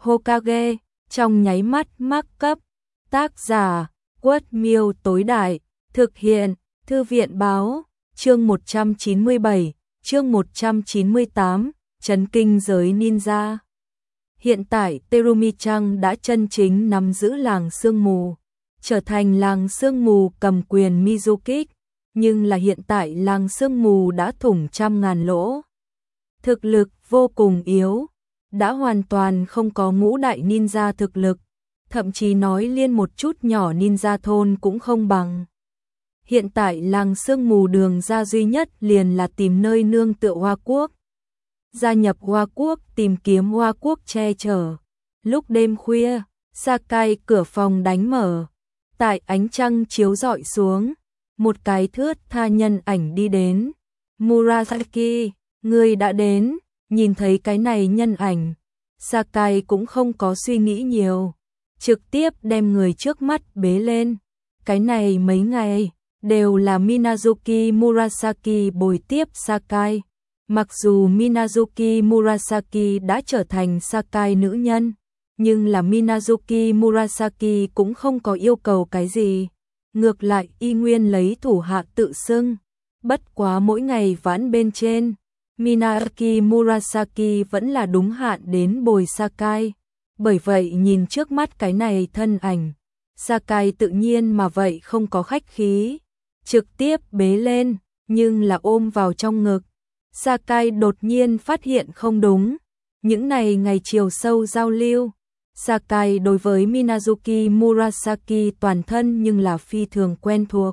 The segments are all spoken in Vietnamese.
Hokage, trong nháy mắt mắc cấp. Tác giả, Quất Miêu tối đại, thực hiện, Thư viện báo, chương 197, chương 198, chấn kinh giới ninja. Hiện tại Terumi-chan đã chân chính nắm giữ làng sương mù, trở thành làng sương mù cầm quyền Mizukig, nhưng là hiện tại làng sương mù đã thủng trăm ngàn lỗ. Thực lực vô cùng yếu, đã hoàn toàn không có ngũ đại ninja thực lực, thậm chí nói liên một chút nhỏ ninja thôn cũng không bằng. Hiện tại làng sương mù đường ra duy nhất liền là tìm nơi nương tựa Hoa Quốc. Gia nhập Hoa Quốc, tìm kiếm Hoa Quốc che chở. Lúc đêm khuya, Sakai cửa phòng đánh mở. Tại ánh trăng chiếu rọi xuống, một cái thướt tha nhân ảnh đi đến. Murasaki, ngươi đã đến. Nhìn thấy cái này nhân ảnh, Sakai cũng không có suy nghĩ nhiều, trực tiếp đem người trước mắt bế lên. Cái này mấy ngày đều là Minazuki Murasaki bồi tiếp Sakai. Mặc dù Minazuki Murasaki đã trở thành Sakai nữ nhân, nhưng là Minazuki Murasaki cũng không có yêu cầu cái gì. Ngược lại y nguyên lấy thủ hạ tự xưng, bất quá mỗi ngày vãn bên trên, Minazuki Murasaki vẫn là đúng hạn đến bồi Sakai. Bởi vậy nhìn trước mắt cái này thân ảnh, Sakai tự nhiên mà vậy không có khách khí, trực tiếp bế lên, nhưng là ôm vào trong ngực. Sakai đột nhiên phát hiện không đúng, những này ngày chiều sâu giao lưu, Sakai đối với Minazuki Murasaki toàn thân nhưng là phi thường quen thuộc.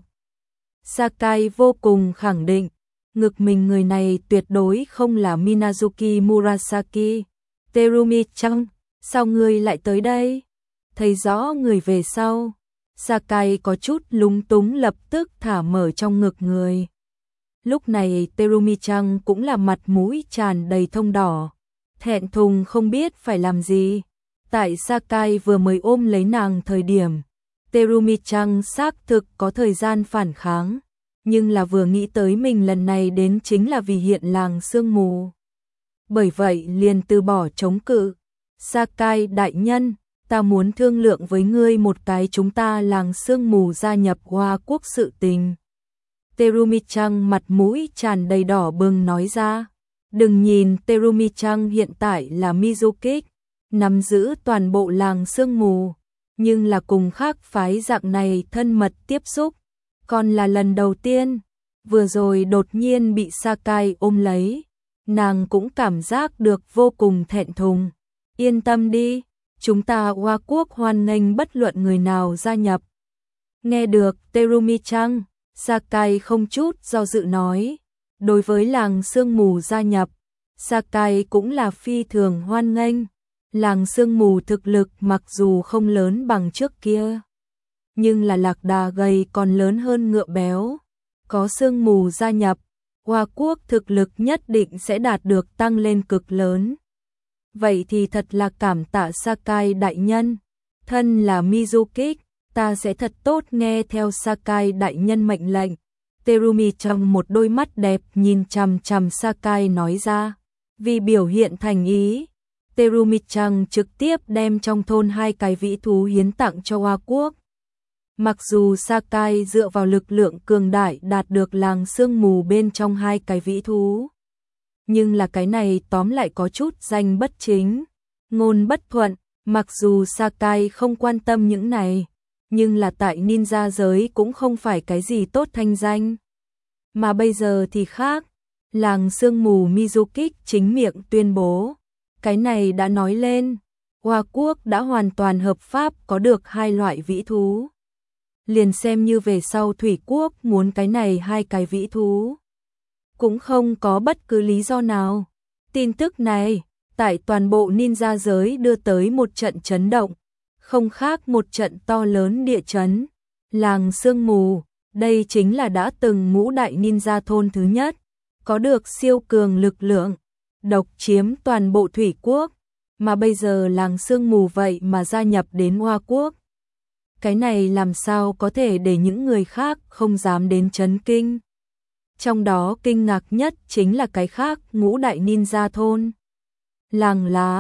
Sakai vô cùng khẳng định, ngực mình người này tuyệt đối không là Minazuki Murasaki. Terumi-chan, sao ngươi lại tới đây? Thấy rõ người về sau, Sakai có chút lúng túng lập tức thả mở trong ngực người. Lúc này Terumi-chan cũng là mặt mũi tràn đầy thông đỏ, thẹn thùng không biết phải làm gì. Tại Sakai vừa mới ôm lấy nàng thời điểm, Terumi-chan xác thực có thời gian phản kháng, nhưng là vừa nghĩ tới mình lần này đến chính là vì hiện làng sương mù. Bởi vậy liền từ bỏ chống cự. Sakai đại nhân, ta muốn thương lượng với ngươi một cái chúng ta làng sương mù gia nhập Hoa Quốc sự tình. Terumi-chan mặt mũi tràn đầy đỏ bừng nói ra. Đừng nhìn Terumi-chan hiện tại là Mizukig, nắm giữ toàn bộ làng sương mù, nhưng là cùng khác phái dạng này thân mật tiếp xúc, còn là lần đầu tiên. Vừa rồi đột nhiên bị Sakai ôm lấy, nàng cũng cảm giác được vô cùng thẹn thùng. Yên tâm đi, chúng ta Hoa Quốc hoan nghênh bất luận người nào gia nhập. Nghe được Terumi-chan, Sakai không chút do dự nói. Đối với làng sương mù gia nhập, Sakai cũng là phi thường hoan nghênh. Làng sương mù thực lực mặc dù không lớn bằng trước kia, nhưng là lạc đà gầy còn lớn hơn ngựa béo. Có sương mù gia nhập, Hoa Quốc thực lực nhất định sẽ đạt được tăng lên cực lớn. Vậy thì thật là cảm tạ Sakai đại nhân. Thân là Mizukig, ta sẽ thật tốt nghe theo Sakai đại nhân mệnh lệnh. Terumi trong một đôi mắt đẹp nhìn chằm chằm Sakai nói ra. Vì biểu hiện thành ý, Terumi-chan trực tiếp đem trong thôn 2 cái vĩ thú hiến tặng cho Hoa Quốc. Mặc dù Sakai dựa vào lực lượng cường đại đạt được làng sương mù bên trong 2 cái vĩ thú, nhưng là cái này tóm lại có chút danh bất chính, ngôn bất thuận. Mặc dù Sakai không quan tâm những này, nhưng là tại ninja giới cũng không phải cái gì tốt thanh danh. Mà bây giờ thì khác, làng sương mù Mizukig chính miệng tuyên bố, cái này đã nói lên, Hoa Quốc đã hoàn toàn hợp pháp có được 2 loại vĩ thú. Liền xem như về sau Thủy Quốc muốn cái này 2 cái vĩ thú, cũng không có bất cứ lý do nào. Tin tức này, tại toàn bộ ninja giới đưa tới một trận chấn động, không khác một trận to lớn địa chấn. Làng sương mù, đây chính là đã từng ngũ đại ninja thôn thứ nhất, có được siêu cường lực lượng, độc chiếm toàn bộ Thủy Quốc, mà bây giờ làng sương mù vậy mà gia nhập đến Hoa Quốc. Cái này làm sao có thể để những người khác không dám đến chấn kinh. Trong đó kinh ngạc nhất chính là cái khác ngũ đại ninja thôn. Làng lá,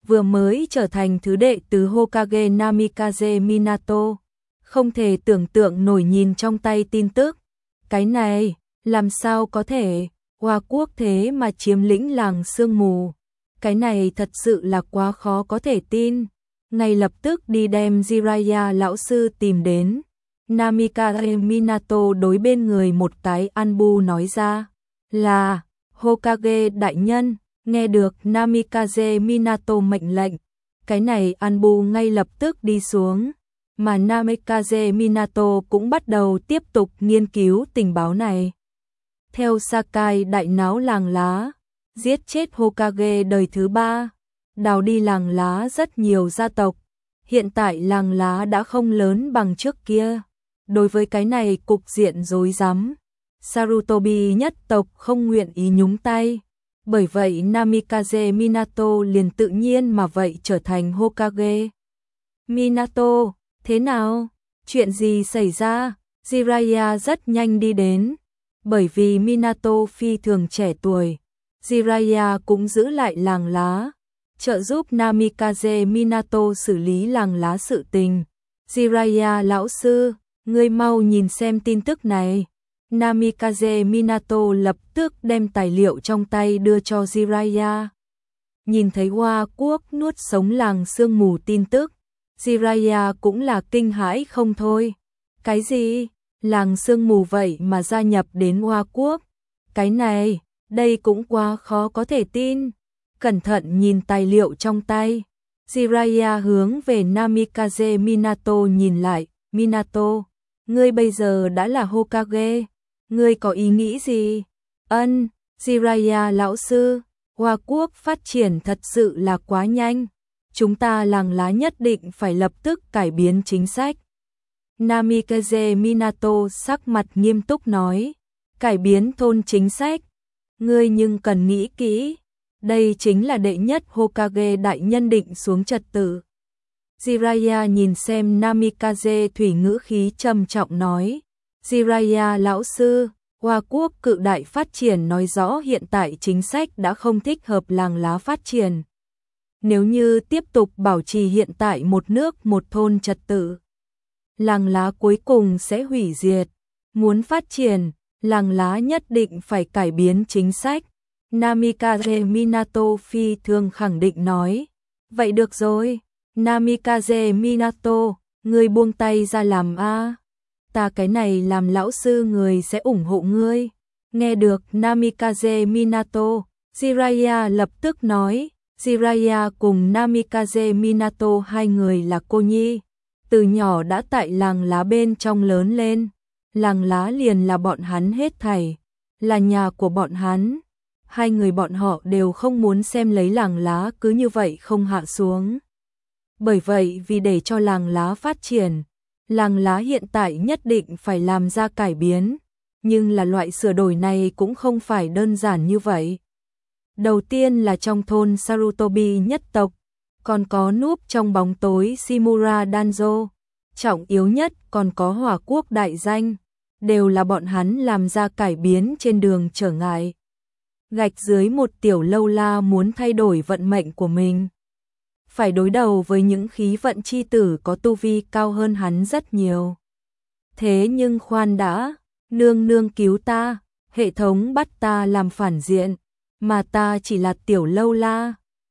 vừa mới trở thành thứ đệ tứ Hokage Namikaze Minato. Không thể tưởng tượng nổi nhìn trong tay tin tức. Cái này, làm sao có thể, Hoa Quốc thế mà chiếm lĩnh làng sương mù. Cái này thật sự là quá khó có thể tin. Ngay lập tức đi đem Jiraiya lão sư tìm đến. Namikaze Minato đối bên người một cái Anbu nói ra là Hokage đại nhân. Nghe được Namikaze Minato mệnh lệnh, cái này Anbu ngay lập tức đi xuống, mà Namikaze Minato cũng bắt đầu tiếp tục nghiên cứu tình báo này. Theo Sakai đại náo làng lá, giết chết Hokage đời thứ 3, đào đi làng lá rất nhiều gia tộc, hiện tại làng lá đã không lớn bằng trước kia. Đối với cái này cục diện rối rắm, Sarutobi nhất tộc không nguyện ý nhúng tay. Bởi vậy Namikaze Minato liền tự nhiên mà vậy trở thành Hokage. Minato, thế nào? Chuyện gì xảy ra? Jiraiya rất nhanh đi đến. Bởi vì Minato phi thường trẻ tuổi, Jiraiya cũng giữ lại làng lá, trợ giúp Namikaze Minato xử lý làng lá sự tình. Jiraiya lão sư, ngươi mau nhìn xem tin tức này. Namikaze Minato lập tức đem tài liệu trong tay đưa cho Jiraiya. Nhìn thấy Hoa Quốc nuốt sống làng sương mù tin tức, Jiraiya cũng là kinh hãi không thôi. Cái gì? Làng sương mù vậy mà gia nhập đến Hoa Quốc? Cái này, đây cũng quá khó có thể tin. Cẩn thận nhìn tài liệu trong tay, Jiraiya hướng về Namikaze Minato nhìn lại. Minato, ngươi bây giờ đã là Hokage. Ngươi có ý nghĩ gì? Jiraiya lão sư, Hoa Quốc phát triển thật sự là quá nhanh. Chúng ta làng lá nhất định phải lập tức cải biến chính sách. Namikaze Minato sắc mặt nghiêm túc nói. Cải biến thôn chính sách? Ngươi nhưng cần nghĩ kỹ. Đây chính là đệ nhất Hokage đại nhân định xuống trật tự. Jiraiya nhìn xem Namikaze thủy ngữ khí trầm trọng nói. Jiraiya lão sư, Hoa Quốc cự đại phát triển nói rõ hiện tại chính sách đã không thích hợp làng lá phát triển. Nếu như tiếp tục bảo trì hiện tại một nước một thôn trật tự, làng lá cuối cùng sẽ hủy diệt. Muốn phát triển, làng lá nhất định phải cải biến chính sách. Namikaze Minato phi thường khẳng định nói. Vậy được rồi, Namikaze Minato, ngươi buông tay ra làm a. Ta cái này làm lão sư người sẽ ủng hộ ngươi. Nghe được Namikaze Minato, Jiraiya lập tức nói. Jiraiya cùng Namikaze Minato hai người là cô nhi, từ nhỏ đã tại làng lá bên trong lớn lên. Làng lá liền là bọn hắn hết thảy, là nhà của bọn hắn. Hai người bọn họ đều không muốn xem lấy làng lá cứ như vậy không hạ xuống. Bởi vậy vì để cho làng lá phát triển, làng lá hiện tại nhất định phải làm ra cải biến, nhưng là loại sửa đổi này cũng không phải đơn giản như vậy. Đầu tiên là trong thôn Sarutobi nhất tộc, còn có núp trong bóng tối Shimura Danzo, trọng yếu nhất còn có Hỏa Quốc đại danh, đều là bọn hắn làm ra cải biến trên đường trở ngại. Gạch dưới một tiểu lâu la muốn thay đổi vận mệnh của mình, phải đối đầu với những khí vận chi tử có tu vi cao hơn hắn rất nhiều. Thế nhưng khoan đã, nương nương cứu ta, hệ thống bắt ta làm phản diện, mà ta chỉ là tiểu lâu la,